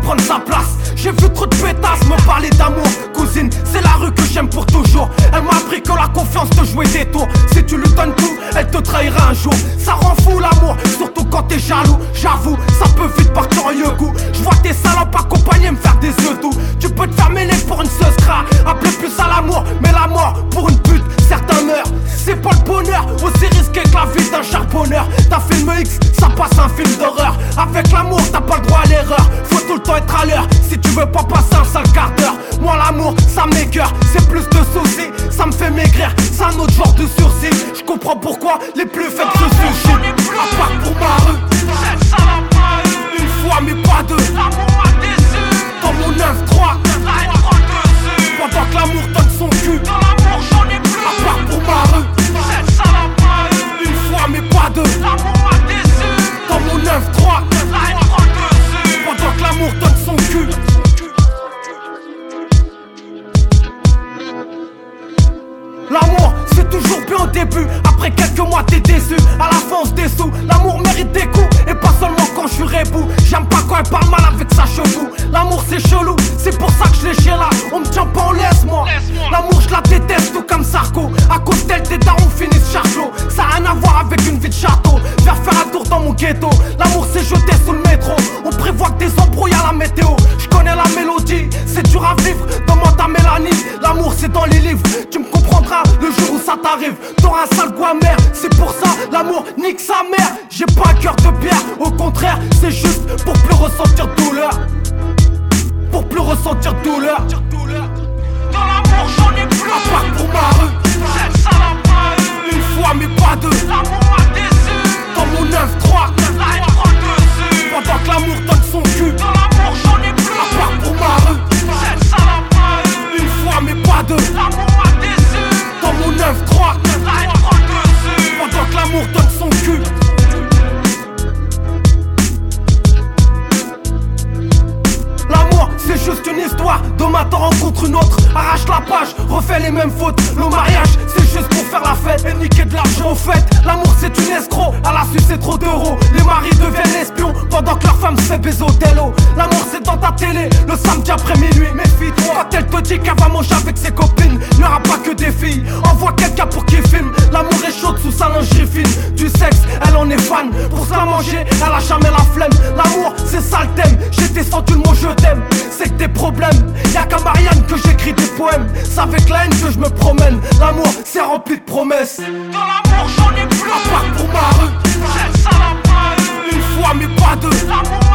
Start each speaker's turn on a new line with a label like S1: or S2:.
S1: prendre sa place. J'ai vu trop de pétasses me parler d'amour. Cousine, c'est la rue que j'aime pour toujours. Elle m'a appris que la confiance te jouait des tours. Si tu lui donnes tout, elle te trahira un jour. Ça rend fou l'amour, surtout quand t'es jaloux. J'avoue, ça peut vite partir en yeux-goût. J'vois tes salopes accompagnés me faire des yeux doux. Tu peux te faire mêler pour une seuse gras. Appeler plus à l'amour, mais la mort pour une pute, certains meurent. C'est pas le bonheur, aussi risqué que la vie d'un charbonneur. T'as film X, ça passe un film d'horreur. Avec l'amour, t'as pas le droit à l'erreur. Faut tout le temps être à l'heure, si tu veux pas passer un sale quart d'heure. Moi l'amour, ça m'écoeure, c'est plus de soucis. Ça me fait maigrir, c'est un autre genre de sursis. Je comprends pourquoi les plus faibles se suicident. À part pour ma rue, cette salope m'a eu une fois mais pas deux. L'amour m'a déçu, dans mon 9-3, la haine prend le dessus. Pendant que l'amour donne son cul, dans l'amour j'en ai plus. À part pour ma rue, cette salope m'a eu une fois mais pas deux. L'amour m'a déçu, dans mon 9-3, la haine prend le dessus. Pendant que l'amour donne son cul. L'amour, c'est toujours bien au début. Après quelques mois, t'es déçu. À la fin, on se déçout. L'amour mérite des coups. Et pas seulement quand je suis rebou. J'aime pas quand elle parle mal avec sa chevaux. L'amour, c'est chelou. C'est pour ça que je l'ai chez là. On me tient pas en laisse, moi. L'amour, je la déteste, tout comme Sarko. À cause d'elle, tes darons finissent charlot. Ça a rien à voir avec une vie de château. Viens faire un tour dans mon ghetto. L'amour, c'est jeté sous le métro. On prévoit que des embrouilles à la météo. Je connais la mélodie. C'est dur à vivre. Demande à Mélanie. L'amour, c'est dans les livres. Tu me comprendras. Le jour où ça t'arrive, t'auras un sale goût amer. C'est pour ça, l'amour nique sa mère. J'ai pas un cœur de pierre, au contraire, c'est juste pour plus ressentir douleur. Pour plus ressentir douleur. Dans l'amour j'en ai plus. À part pour ma rue, cette salope m'a eu une fois mais pas deux. L'amour m'a déçu, dans mon 9-3, la haine prend le dessus. Pendant que l'amour donne son cul, dans l'amour j'en ai plus. À part pour ma rue, cette salope m'a eu une fois mais pas deux. L'amour m'a déçu, dans mon 9-3, la haine prend le dessus. Pendant que l'amour donne son cul. L'amour, c'est juste une histoire. Demain t'en rencontres une autre. Arrache la page, refais les mêmes fautes. Le mariage, c'est juste pour faire la fête et niquer de l'argent au fait. L'amour, c'est une escroc. À la suite, c'est trop d'euros. Les maris deviennent espions pendant que leur femme se fait baiser au télo. L'amour, c'est dans ta télé le samedi après minuit. Méfie-toi quand elle te dit qu'elle va manger avec ses copines. Il n'y aura pas que des filles. Envoie quelqu'un pour qu'il filme. L'amour est chaude sous sa lingerie fine. Du sexe, elle en est fan. Pour se la manger, elle a jamais la flemme. L'amour, c'est ça le thème. J'ai descendu le mot je t'aime. C'est que des problèmes. Y'a qu'à Marianne que j'écris des poèmes. C'est avec la haine que je me promène. L'amour, c'est rempli de promesses. Dans l'amour, j'en ai plus. À part pour ma rue, cette salope m'a eu une fois mais pas deux. L'amour